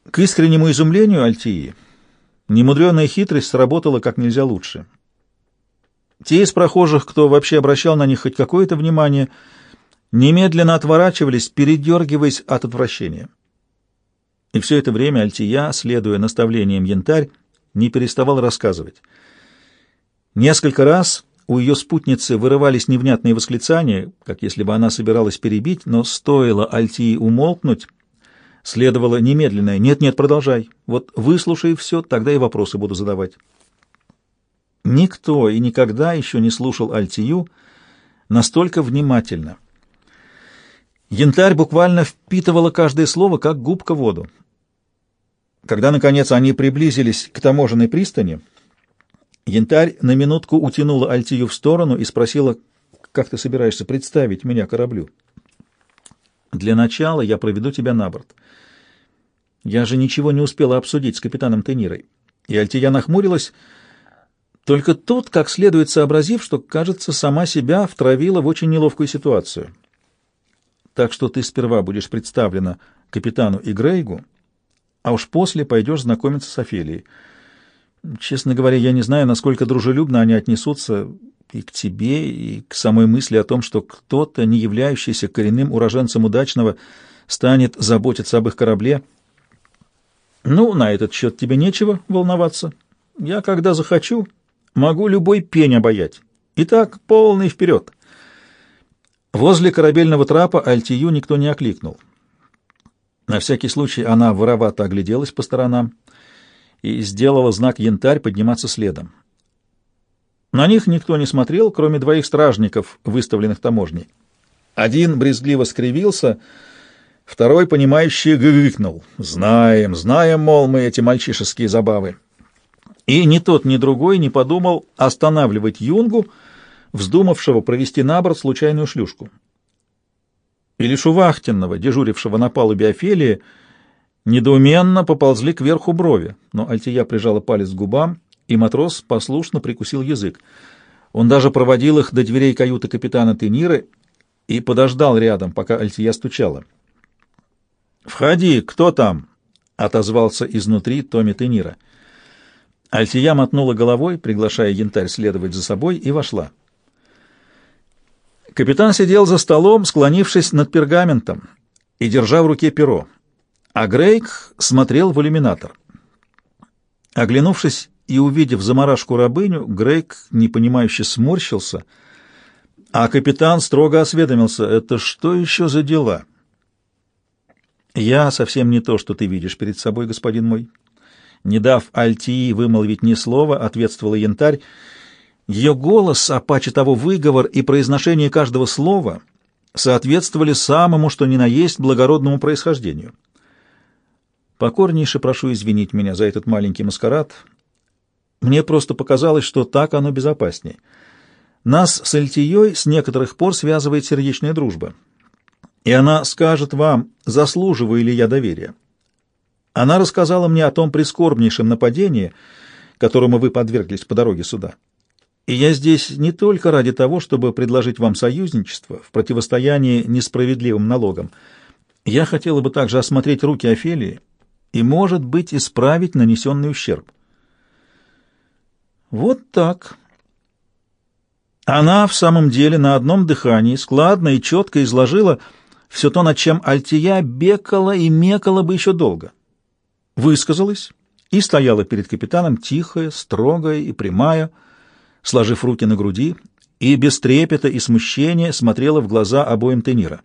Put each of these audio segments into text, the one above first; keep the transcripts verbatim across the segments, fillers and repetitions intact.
К искреннему изумлению Альтии немудреная хитрость сработала как нельзя лучше. Те из прохожих, кто вообще обращал на них хоть какое-то внимание, немедленно отворачивались, передергиваясь от отвращения. И все это время Альтия, следуя наставлениям Янтарь, не переставал рассказывать. Несколько раз у ее спутницы вырывались невнятные восклицания, как если бы она собиралась перебить, но стоило Альтии умолкнуть, следовало немедленное «нет-нет, продолжай, вот выслушай все, тогда и вопросы буду задавать». Никто и никогда еще не слушал Альтию настолько внимательно. Янтарь буквально впитывала каждое слово, как губка воду. Когда, наконец, они приблизились к таможенной пристани, Янтарь на минутку утянула Альтию в сторону и спросила, «Как ты собираешься представить меня кораблю?» «Для начала я проведу тебя на борт. Я же ничего не успела обсудить с капитаном Тенирой». И Альтия нахмурилась, только тут, как следует сообразив, что, кажется, сама себя втравила в очень неловкую ситуацию. «Так что ты сперва будешь представлена капитану и Грейгу, а уж после пойдешь знакомиться с Офелией. Честно говоря, я не знаю, насколько дружелюбно они отнесутся и к тебе, и к самой мысли о том, что кто-то, не являющийся коренным уроженцем Удачного, станет заботиться об их корабле. Ну, на этот счет тебе нечего волноваться. Я, когда захочу, могу любой пень обаять. Итак, полный вперед!» Возле корабельного трапа Альтию никто не окликнул. На всякий случай она воровато огляделась по сторонам и сделала знак Янтарь подниматься следом. На них никто не смотрел, кроме двоих стражников, выставленных таможней. Один брезгливо скривился, второй, понимающий, гыкнул. «Знаем, знаем, мол, мы эти мальчишеские забавы». И ни тот, ни другой не подумал останавливать юнгу, вздумавшего провести на борт случайную шлюшку. И лишь у вахтенного, дежурившего на палубе Офелии, недоуменно поползли кверху брови, но Альтия прижала палец к губам, и матрос послушно прикусил язык. Он даже проводил их до дверей каюты капитана Тениры и подождал рядом, пока Альтия стучала. «Входи, кто там?» — отозвался изнутри Томми Тенира. Альтия мотнула головой, приглашая Янтарь следовать за собой, и вошла. Капитан сидел за столом, склонившись над пергаментом и держа в руке перо, а Грейг смотрел в иллюминатор. Оглянувшись и увидев заморашку рабыню, Грейг непонимающе сморщился, а капитан строго осведомился: «Это что еще за дела?» «Я совсем не то, что ты видишь перед собой, господин мой». Не дав Альтии вымолвить ни слова, ответствовала Янтарь. Ее голос, а паче того выговор и произношение каждого слова соответствовали самому, что ни на есть, благородному происхождению. «Покорнейше прошу извинить меня за этот маленький маскарад. Мне просто показалось, что так оно безопасней. Нас с Альтией с некоторых пор связывает сердечная дружба, и она скажет вам, заслуживаю ли я доверия. Она рассказала мне о том прискорбнейшем нападении, которому вы подверглись по дороге сюда. И я здесь не только ради того, чтобы предложить вам союзничество в противостоянии несправедливым налогам. Я хотела бы также осмотреть руки Офелии и, может быть, исправить нанесенный ущерб». Вот так. Она в самом деле на одном дыхании складно и четко изложила все то, над чем Альтия бекала и мекала бы еще долго. Высказалась и стояла перед капитаном тихая, строгая и прямая, сложив руки на груди, и без трепета и смущения смотрела в глаза обоим Тенира.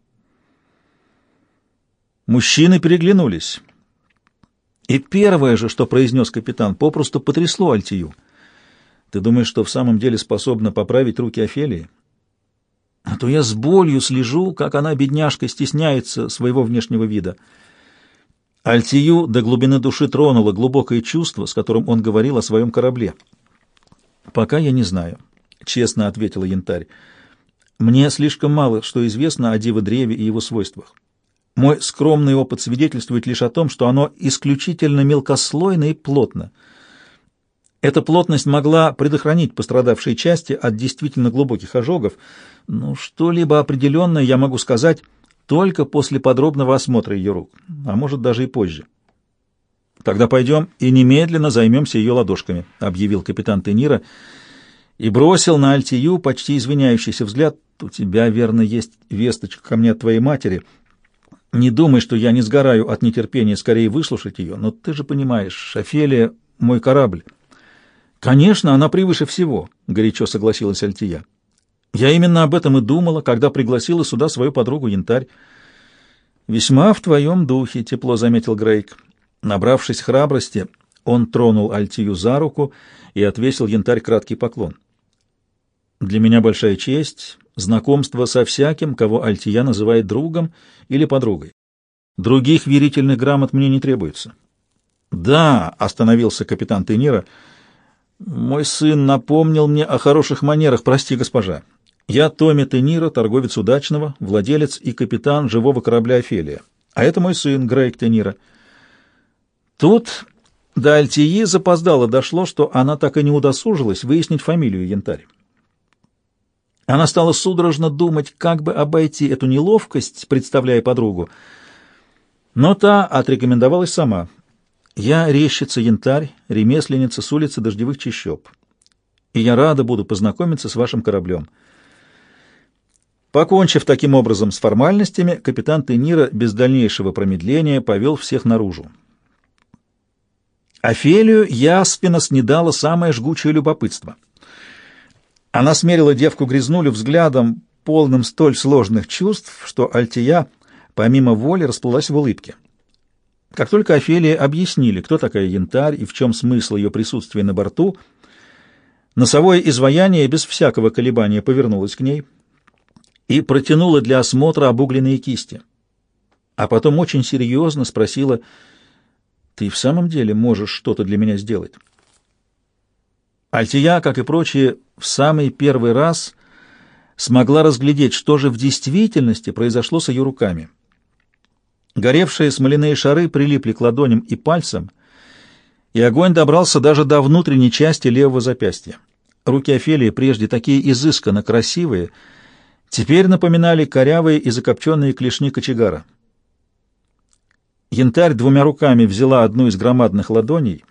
Мужчины переглянулись. И первое же, что произнес капитан, попросту потрясло Альтию. «Ты думаешь, что в самом деле способна поправить руки Офелии? А то я с болью слежу, как она, бедняжка, стесняется своего внешнего вида». Альтию до глубины души тронуло глубокое чувство, с которым он говорил о своем корабле. «Пока я не знаю», — честно ответила Янтарь. «Мне слишком мало что известно о Диво-древе и его свойствах. Мой скромный опыт свидетельствует лишь о том, что оно исключительно мелкослойно и плотно. Эта плотность могла предохранить пострадавшие части от действительно глубоких ожогов, но что-либо определенное я могу сказать только после подробного осмотра ее рук, а может даже и позже». Тогда пойдем и немедленно займемся ее ладошками, — объявил капитан Тенира и бросил на Альтию почти извиняющийся взгляд. У тебя, верно, есть весточка ко мне от твоей матери. Не думай, что я не сгораю от нетерпения скорее выслушать ее, но ты же понимаешь, Офелия — мой корабль. Конечно, она превыше всего, — горячо согласилась Альтия. Я именно об этом и думала, когда пригласила сюда свою подругу Янтарь. Весьма в твоем духе, — тепло заметил Грейк. Набравшись храбрости, он тронул Альтию за руку и отвесил Янтарь краткий поклон. Для меня большая честь знакомство со всяким, кого Альтия называет другом или подругой. Других верительных грамот мне не требуется. Да, — остановился капитан Тенира, — мой сын напомнил мне о хороших манерах, прости, госпожа. Я Томми Тенира, торговец удачного, владелец и капитан живого корабля «Офелия». А это мой сын, Грейк Тенира. Тут до Альтии запоздало дошло, что она так и не удосужилась выяснить фамилию Янтарь. Она стала судорожно думать, как бы обойти эту неловкость, представляя подругу. Но та отрекомендовалась сама. «Я резчица Янтарь, ремесленница с улицы Дождевых Чащоб, и я рада буду познакомиться с вашим кораблем». Покончив таким образом с формальностями, капитан Тенира без дальнейшего промедления повел всех наружу. Офелию ясно снедало самое жгучее любопытство. Она смерила девку-грязнулю взглядом, полным столь сложных чувств, что Альтия помимо воли расплылась в улыбке. Как только Офелии объяснили, кто такая Янтарь и в чем смысл ее присутствия на борту, носовое изваяние без всякого колебания повернулось к ней и протянула для осмотра обугленные кисти. А потом очень серьезно спросила: «Ты в самом деле можешь что-то для меня сделать?» Альтия, как и прочие, в самый первый раз смогла разглядеть, что же в действительности произошло с ее руками. Горевшие смоляные шары прилипли к ладоням и пальцам, и огонь добрался даже до внутренней части левого запястья. Руки Офелии, прежде такие изысканно красивые, теперь напоминали корявые и закопченные клешни кочегара. Янтарь двумя руками взяла одну из громадных ладоней,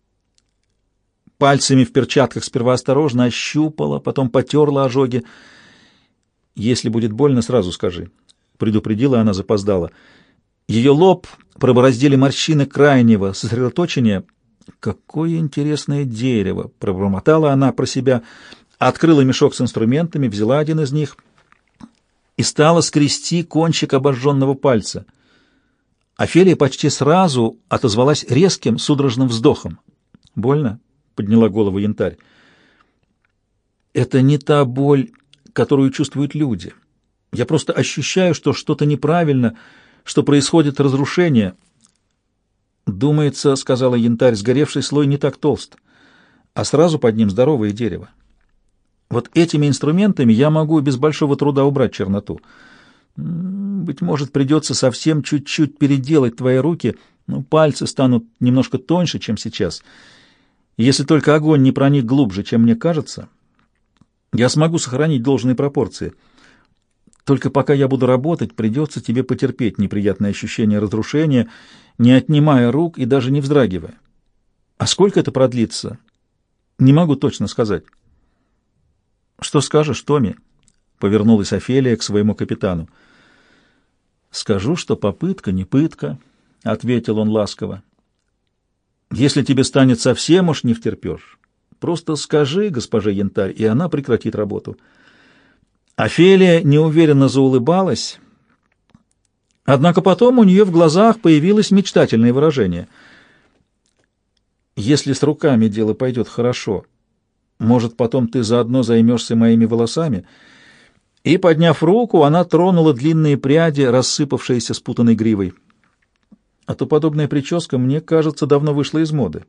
пальцами в перчатках сперва осторожно ощупала, потом потерла ожоги. «Если будет больно, сразу скажи», — предупредила она запоздала. Ее лоб пробороздили морщины крайнего сосредоточения. «Какое интересное дерево!» — пробормотала она про себя, открыла мешок с инструментами, взяла один из них и стала скрести кончик обожженного пальца. Офелия почти сразу отозвалась резким судорожным вздохом. «Больно?» — подняла голову Янтарь. «Это не та боль, которую чувствуют люди. Я просто ощущаю, что что-то неправильно, что происходит разрушение». «Думается, — сказала Янтарь, — сгоревший слой не так толст, а сразу под ним здоровое дерево. Вот этими инструментами я могу без большого труда убрать черноту. Быть может, придется совсем чуть-чуть переделать твои руки, ну, пальцы станут немножко тоньше, чем сейчас. И если только огонь не проник глубже, чем мне кажется, я смогу сохранить должные пропорции. Только пока я буду работать, придется тебе потерпеть неприятное ощущение разрушения, не отнимая рук и даже не вздрагивая. А сколько это продлится, не могу точно сказать». «Что скажешь, Томми?» — повернулась Офелия к своему капитану. «Скажу, что попытка не пытка», — ответил он ласково. «Если тебе станет совсем уж не втерпешь, просто скажи госпоже Янтарь, и она прекратит работу». Офелия неуверенно заулыбалась, однако потом у нее в глазах появилось мечтательное выражение. «Если с руками дело пойдет хорошо, может, потом ты заодно займешься моими волосами?» И, подняв руку, она тронула длинные пряди, рассыпавшиеся спутанной гривой. «А то подобная прическа, мне кажется, давно вышла из моды.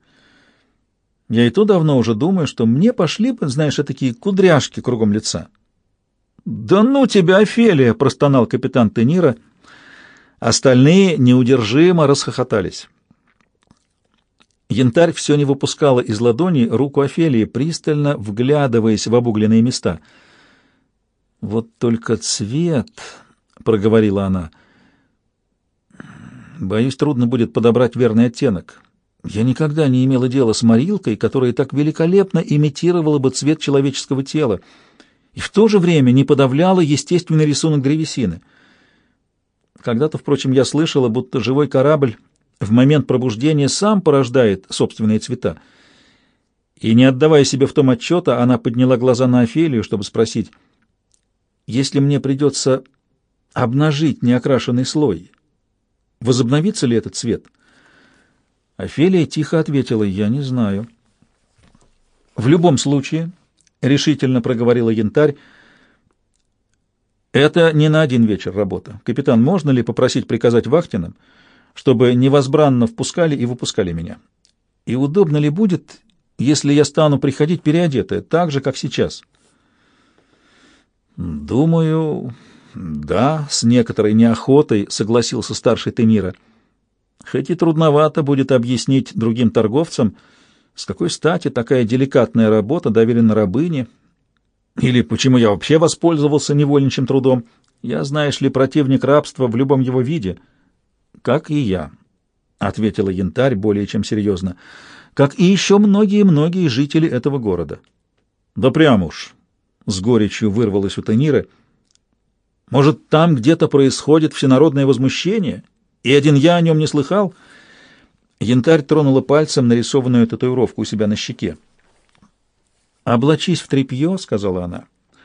Я и то давно уже думаю, что мне пошли бы, знаешь, такие кудряшки кругом лица». «Да ну тебя, Офелия!» — простонал капитан Тенира. Остальные неудержимо расхохотались. Янтарь все не выпускала из ладони руку Офелии, пристально вглядываясь в обугленные места. «Вот только цвет», — проговорила она, — «боюсь, трудно будет подобрать верный оттенок. Я никогда не имела дела с морилкой, которая так великолепно имитировала бы цвет человеческого тела и в то же время не подавляла естественный рисунок древесины. Когда-то, впрочем, я слышала, будто живой корабль в момент пробуждения сам порождает собственные цвета. И, не отдавая себе в том отчета, она подняла глаза на Офелию, чтобы спросить: «Если мне придется обнажить неокрашенный слой, возобновится ли этот цвет?» Офелия тихо ответила: «Я не знаю». «В любом случае», — решительно проговорила Янтарь, — «это не на один вечер работа. Капитан, можно ли попросить приказать вахтенным, чтобы невозбранно впускали и выпускали меня? И удобно ли будет, если я стану приходить переодетая, так же, как сейчас?» «Думаю, да», — с некоторой неохотой согласился старший Тенира. «Хоть и трудновато будет объяснить другим торговцам, с какой стати такая деликатная работа доверена рабыне, или почему я вообще воспользовался невольничьим трудом. Я, знаешь ли, противник рабства в любом его виде». «Как и я», — ответила Янтарь более чем серьезно, — «как и еще многие-многие жители этого города». «Да прямо уж», — с горечью вырвалось у Тенира, — «может, там где-то происходит всенародное возмущение, и один я о нем не слыхал?» Янтарь тронула пальцем нарисованную татуировку у себя на щеке. «Облачись в тряпье», — сказала она,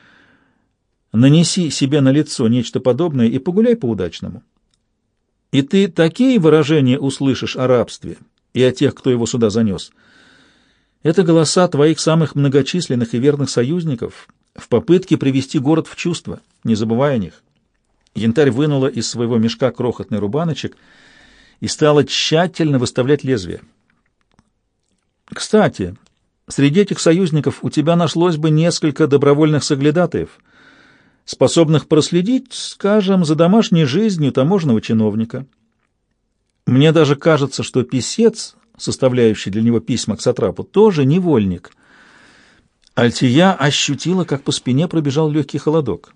— «нанеси себе на лицо нечто подобное и погуляй по-удачному. И ты такие выражения услышишь о рабстве и о тех, кто его сюда занес. Это голоса твоих самых многочисленных и верных союзников в попытке привести город в чувство, не забывая о них». Янтарь вынула из своего мешка крохотный рубаночек и стала тщательно выставлять лезвие. «Кстати, среди этих союзников у тебя нашлось бы несколько добровольных соглядатаев, способных проследить, скажем, за домашней жизнью таможенного чиновника. Мне даже кажется, что писец, составляющий для него письма к сатрапу, тоже невольник». Альтия ощутила, как по спине пробежал легкий холодок.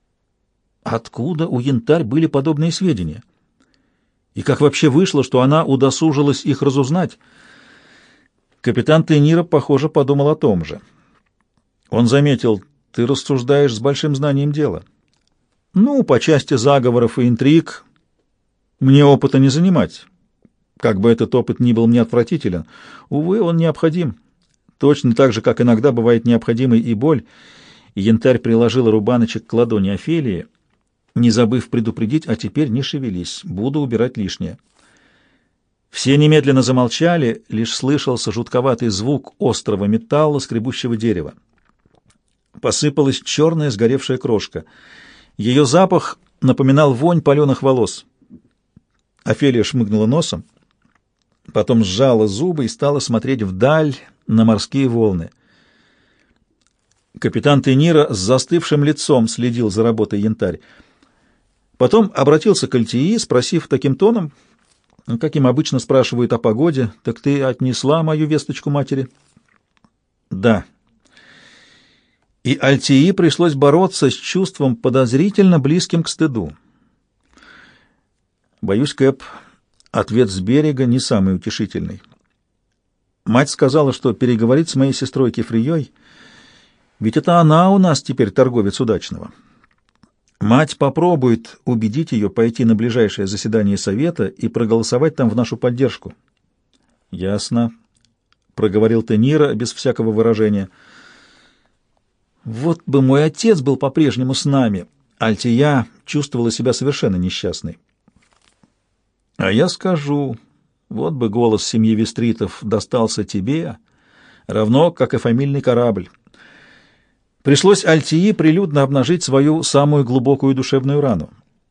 Откуда у Янтарь были подобные сведения? И как вообще вышло, что она удосужилась их разузнать? Капитан Тенира, похоже, подумал о том же. Он заметил: «Ты рассуждаешь с большим знанием дела». «Ну, по части заговоров и интриг мне опыта не занимать. Как бы этот опыт ни был мне отвратителен, увы, он необходим. Точно так же, как иногда бывает необходимой и боль». И Янтарь приложила рубаночек к ладони Офелии, не забыв предупредить: «А теперь не шевелись, буду убирать лишнее». Все немедленно замолчали, лишь слышался жутковатый звук острого металла, скребущего дерева. Посыпалась черная сгоревшая крошка. Ее запах напоминал вонь паленых волос. Офелия шмыгнула носом, потом сжала зубы и стала смотреть вдаль на морские волны. Капитан Тенира с застывшим лицом следил за работой Янтарь. Потом обратился к Альтии, спросив таким тоном, каким обычно спрашивают о погоде: «Так ты отнесла мою весточку матери?» «Да». И Альтии пришлось бороться с чувством, подозрительно близким к стыду. «Боюсь, Кэп, ответ с берега не самый утешительный. Мать сказала, что переговорит с моей сестрой Кефрией, ведь это она у нас теперь торговец удачного. Мать попробует убедить ее пойти на ближайшее заседание совета и проголосовать там в нашу поддержку». «Ясно», — проговорил Тенира без всякого выражения. «Вот бы мой отец был по-прежнему с нами». Альтия чувствовала себя совершенно несчастной. «А я скажу, вот бы голос семьи Вестритов достался тебе, равно как и фамильный корабль». Пришлось Альтии прилюдно обнажить свою самую глубокую душевную рану.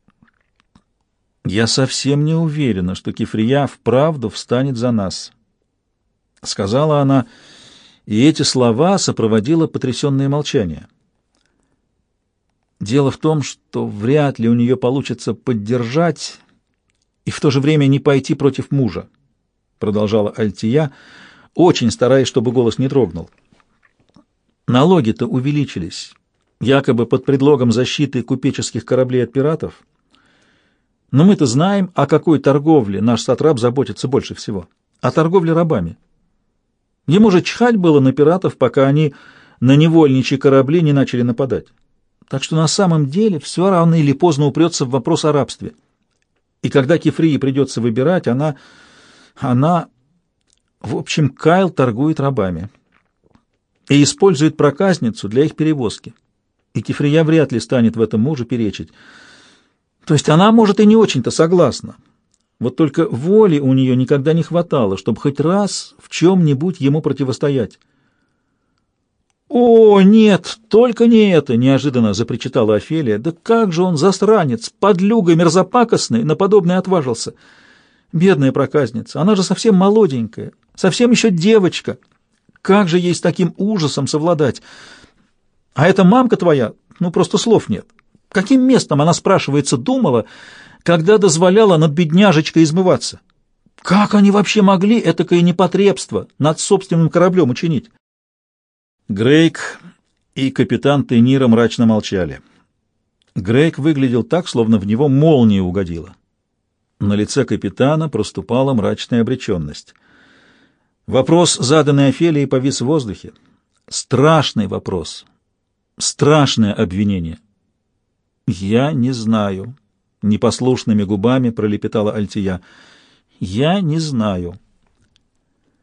«Я совсем не уверена, что Кефрия вправду встанет за нас», — сказала она, и эти слова сопроводило потрясенное молчание. «Дело в том, что вряд ли у нее получится поддержать и в то же время не пойти против мужа», — продолжала Альтия, очень стараясь, чтобы голос не дрогнул. «Налоги-то увеличились, якобы под предлогом защиты купеческих кораблей от пиратов. Но мы-то знаем, о какой торговле наш сатрап заботится больше всего. о торговле рабами. Ему же чхать было на пиратов, пока они на невольничьи корабли не начали нападать. Так что на самом деле все рано или поздно упрется в вопрос о рабстве. И когда Кефрии придется выбирать, она... она... В общем, Кайл торгует рабами и использует проказницу для их перевозки. И Кефрия вряд ли станет в этом мужу перечить. То есть она, может, и не очень-то согласна. Вот только воли у нее никогда не хватало, чтобы хоть раз в чем-нибудь ему противостоять. «О, нет, только не это!» — неожиданно запричитала Офелия. «Да как же он, засранец, подлюга мерзопакостный, на подобное отважился! Бедная проказница, она же совсем молоденькая, совсем еще девочка. Как же ей с таким ужасом совладать? А эта мамка твоя, ну просто слов нет. Каким местом она, спрашивается, думала, когда дозволяла над бедняжечкой измываться? Как они вообще могли этакое непотребство над собственным кораблем учинить?» Грейк и капитан Тейнира мрачно молчали. Грейк выглядел так, словно в него молния угодила. На лице капитана проступала мрачная обреченность. Вопрос, заданный Офелией, повис в воздухе. Страшный вопрос. Страшное обвинение. «Я не знаю», — непослушными губами пролепетала Альтия. «Я не знаю».